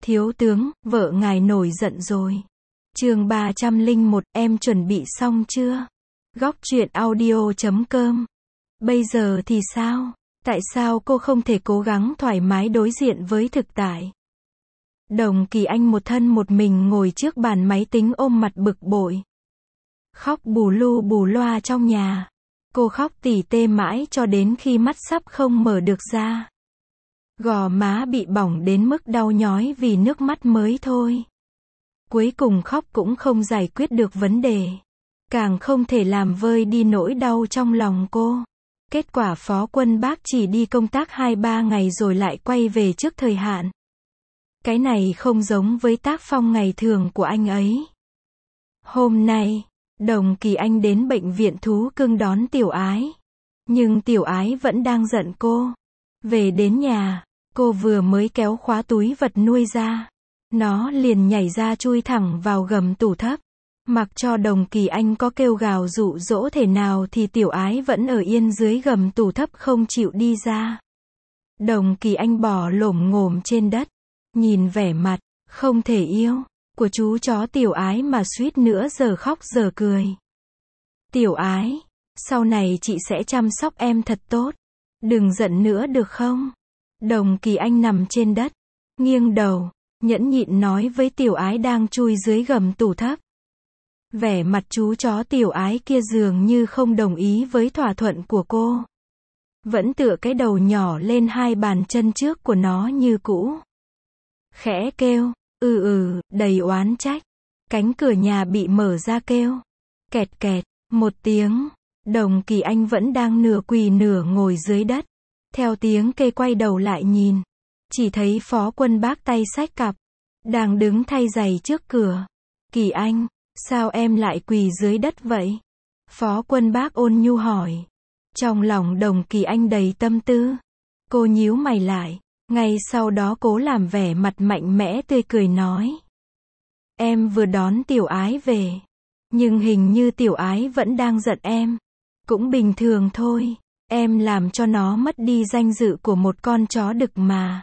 Thiếu tướng, vợ ngài nổi giận rồi. Chương 301, em chuẩn bị xong chưa? Góc truyện audio.com. Bây giờ thì sao? Tại sao cô không thể cố gắng thoải mái đối diện với thực tại? Đồng Kỳ Anh một thân một mình ngồi trước bàn máy tính ôm mặt bực bội. Khóc bù lu bù loa trong nhà. Cô khóc tỉ tê mãi cho đến khi mắt sắp không mở được ra. Gò má bị bỏng đến mức đau nhói vì nước mắt mới thôi. Cuối cùng khóc cũng không giải quyết được vấn đề. Càng không thể làm vơi đi nỗi đau trong lòng cô. Kết quả Phó Quân Bác chỉ đi công tác 2-3 ngày rồi lại quay về trước thời hạn. Cái này không giống với tác phong ngày thường của anh ấy. Hôm nay, Đồng Kỳ Anh đến bệnh viện thú cưng đón Tiểu Ái. Nhưng Tiểu Ái vẫn đang giận cô. Về đến nhà, cô vừa mới kéo khóa túi vật nuôi ra. Nó liền nhảy ra chui thẳng vào gầm tủ thấp. Mặc cho Đồng Kỳ Anh có kêu gào dụ dỗ thế nào thì Tiểu Ái vẫn ở yên dưới gầm tủ thấp không chịu đi ra. Đồng Kỳ Anh bò lổm ngổm trên đất. Nhìn vẻ mặt, không thể yêu, của chú chó Tiểu Ái mà suýt nữa giờ khóc giờ cười. Tiểu Ái, sau này chị sẽ chăm sóc em thật tốt. Đừng giận nữa được không? Đồng Kỳ Anh nằm trên đất, nghiêng đầu, nhẫn nhịn nói với Tiểu Ái đang chui dưới gầm tủ thấp. Vẻ mặt chú chó Tiểu Ái kia dường như không đồng ý với thỏa thuận của cô. Vẫn tựa cái đầu nhỏ lên hai bàn chân trước của nó như cũ. Khẽ kêu, đầy oán trách. Cánh cửa nhà bị mở ra kêu. Kẹt kẹt, một tiếng. Đồng Kỳ Anh vẫn đang nửa quỳ nửa ngồi dưới đất. Theo tiếng kêu quay đầu lại nhìn. Chỉ thấy Phó Quân Bác tay xách cặp. Đang đứng thay giày trước cửa. Kỳ Anh, sao em lại quỳ dưới đất vậy? Phó Quân Bác ôn nhu hỏi. Trong lòng Đồng Kỳ Anh đầy tâm tư. Cô nhíu mày lại. Ngay sau đó cố làm vẻ mặt mạnh mẽ tươi cười nói. Em vừa đón Tiểu Ái về. Nhưng hình như Tiểu Ái vẫn đang giận em. Cũng bình thường thôi. Em làm cho nó mất đi danh dự của một con chó đực mà.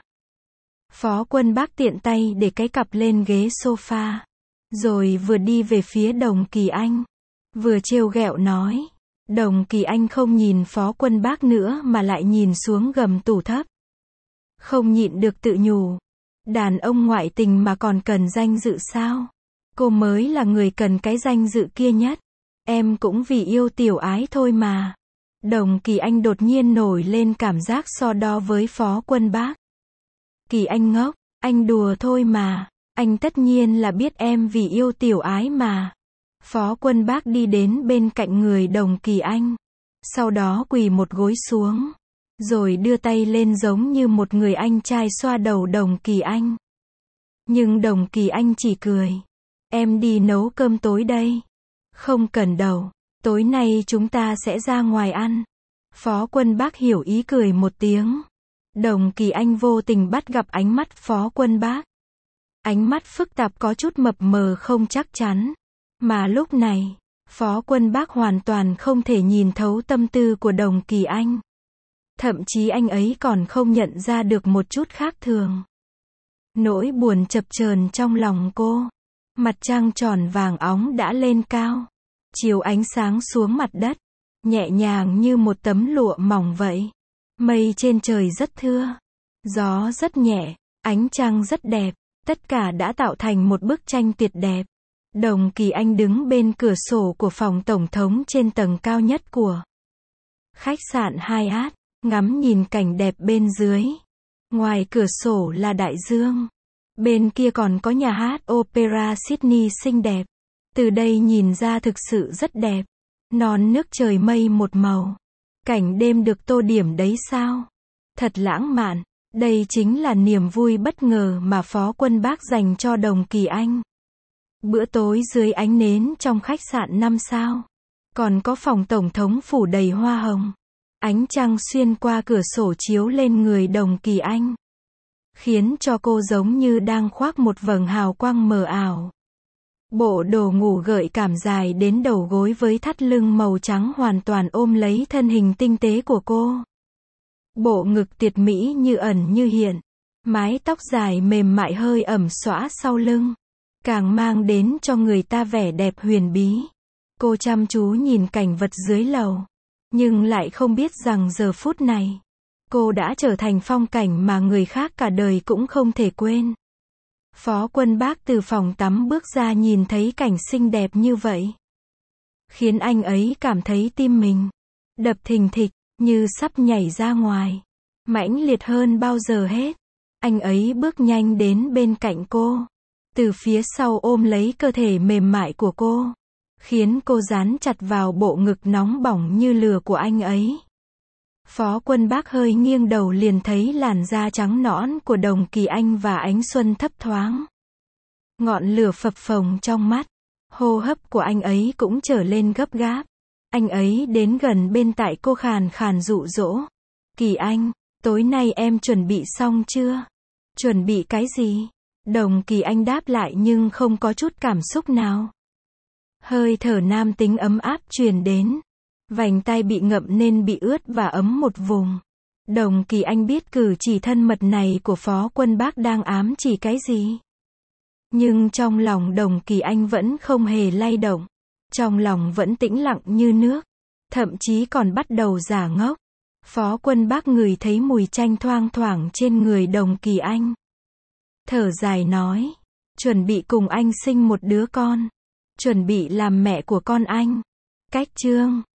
Phó Quân Bác tiện tay để cái cặp lên ghế sofa. Rồi vừa đi về phía Đồng Kỳ Anh. Vừa trêu ghẹo nói. Đồng Kỳ Anh không nhìn Phó Quân Bác nữa mà lại nhìn xuống gầm tủ thấp. Không nhịn được tự nhủ. Đàn ông ngoại tình mà còn cần danh dự sao? Cô mới là người cần cái danh dự kia nhất. Em cũng vì yêu Tiểu Ái thôi mà. Đồng Kỳ Anh đột nhiên nổi lên cảm giác so đo với Phó Quân Bác. Kỳ Anh ngốc, anh đùa thôi mà. Anh tất nhiên là biết em vì yêu Tiểu Ái mà. Phó Quân Bác đi đến bên cạnh người Đồng Kỳ Anh. Sau đó quỳ một gối xuống. Rồi đưa tay lên giống như một người anh trai xoa đầu Đồng Kỳ Anh. Nhưng Đồng Kỳ Anh chỉ cười. Em đi nấu cơm tối đây. Không cần đâu. Tối nay chúng ta sẽ ra ngoài ăn. Phó Quân Bác hiểu ý cười một tiếng. Đồng Kỳ Anh vô tình bắt gặp ánh mắt Phó Quân Bác. Ánh mắt phức tạp có chút mập mờ không chắc chắn. Mà lúc này, Phó Quân Bác hoàn toàn không thể nhìn thấu tâm tư của Đồng Kỳ Anh. Thậm chí anh ấy còn không nhận ra được một chút khác thường. Nỗi buồn chập chờn trong lòng cô. Mặt trăng tròn vàng óng đã lên cao. Chiếu ánh sáng xuống mặt đất. Nhẹ nhàng như một tấm lụa mỏng vậy. Mây trên trời rất thưa. Gió rất nhẹ. Ánh trăng rất đẹp. Tất cả đã tạo thành một bức tranh tuyệt đẹp. Đồng Kỳ Anh đứng bên cửa sổ của phòng tổng thống trên tầng cao nhất của khách sạn Hyatt. Ngắm nhìn cảnh đẹp bên dưới. Ngoài cửa sổ là đại dương. Bên kia còn có nhà hát Opera Sydney xinh đẹp. Từ đây nhìn ra thực sự rất đẹp. Non nước trời mây một màu. Cảnh đêm được tô điểm đấy sao? Thật lãng mạn. Đây chính là niềm vui bất ngờ mà Phó Quân Bác dành cho Đồng Kỳ Anh. Bữa tối dưới ánh nến trong khách sạn 5 sao. Còn có phòng tổng thống phủ đầy hoa hồng. Ánh trăng xuyên qua cửa sổ chiếu lên người Đồng Kỳ Anh. Khiến cho cô giống như đang khoác một vầng hào quang mờ ảo. Bộ đồ ngủ gợi cảm dài đến đầu gối với thắt lưng màu trắng hoàn toàn ôm lấy thân hình tinh tế của cô. Bộ ngực tuyệt mỹ như ẩn như hiện. Mái tóc dài mềm mại hơi ẩm xõa sau lưng, càng mang đến cho người ta vẻ đẹp huyền bí. Cô chăm chú nhìn cảnh vật dưới lầu, nhưng lại không biết rằng giờ phút này, cô đã trở thành phong cảnh mà người khác cả đời cũng không thể quên. Phó Quân Bác từ phòng tắm bước ra nhìn thấy cảnh xinh đẹp như vậy, khiến anh ấy cảm thấy tim mình đập thình thịch, như sắp nhảy ra ngoài. Mãnh liệt hơn bao giờ hết, anh ấy bước nhanh đến bên cạnh cô, từ phía sau ôm lấy cơ thể mềm mại của cô, khiến cô dán chặt vào bộ ngực nóng bỏng như lửa của anh ấy. Phó Quân Bác hơi nghiêng đầu liền thấy làn da trắng nõn của Đồng Kỳ Anh và ánh xuân thấp thoáng. Ngọn lửa phập phồng trong mắt, hô hấp của anh ấy cũng trở lên gấp gáp. Anh ấy đến gần bên tai cô khàn khàn dụ dỗ. Kỳ Anh, tối nay em chuẩn bị xong chưa? Chuẩn bị cái gì? Đồng Kỳ Anh đáp lại nhưng không có chút cảm xúc nào. Hơi thở nam tính ấm áp truyền đến. Vành tai bị ngậm nên bị ướt và ấm một vùng. Đồng Kỳ Anh biết cử chỉ thân mật này của Phó Quân Bác đang ám chỉ cái gì. Nhưng trong lòng Đồng Kỳ Anh vẫn không hề lay động. Trong lòng vẫn tĩnh lặng như nước. Thậm chí còn bắt đầu giả ngốc. Phó Quân Bác ngửi thấy mùi chanh thoang thoảng trên người Đồng Kỳ Anh. Thở dài nói. Chuẩn bị cùng anh sinh một đứa con. Chuẩn bị làm mẹ của con anh. Cách chương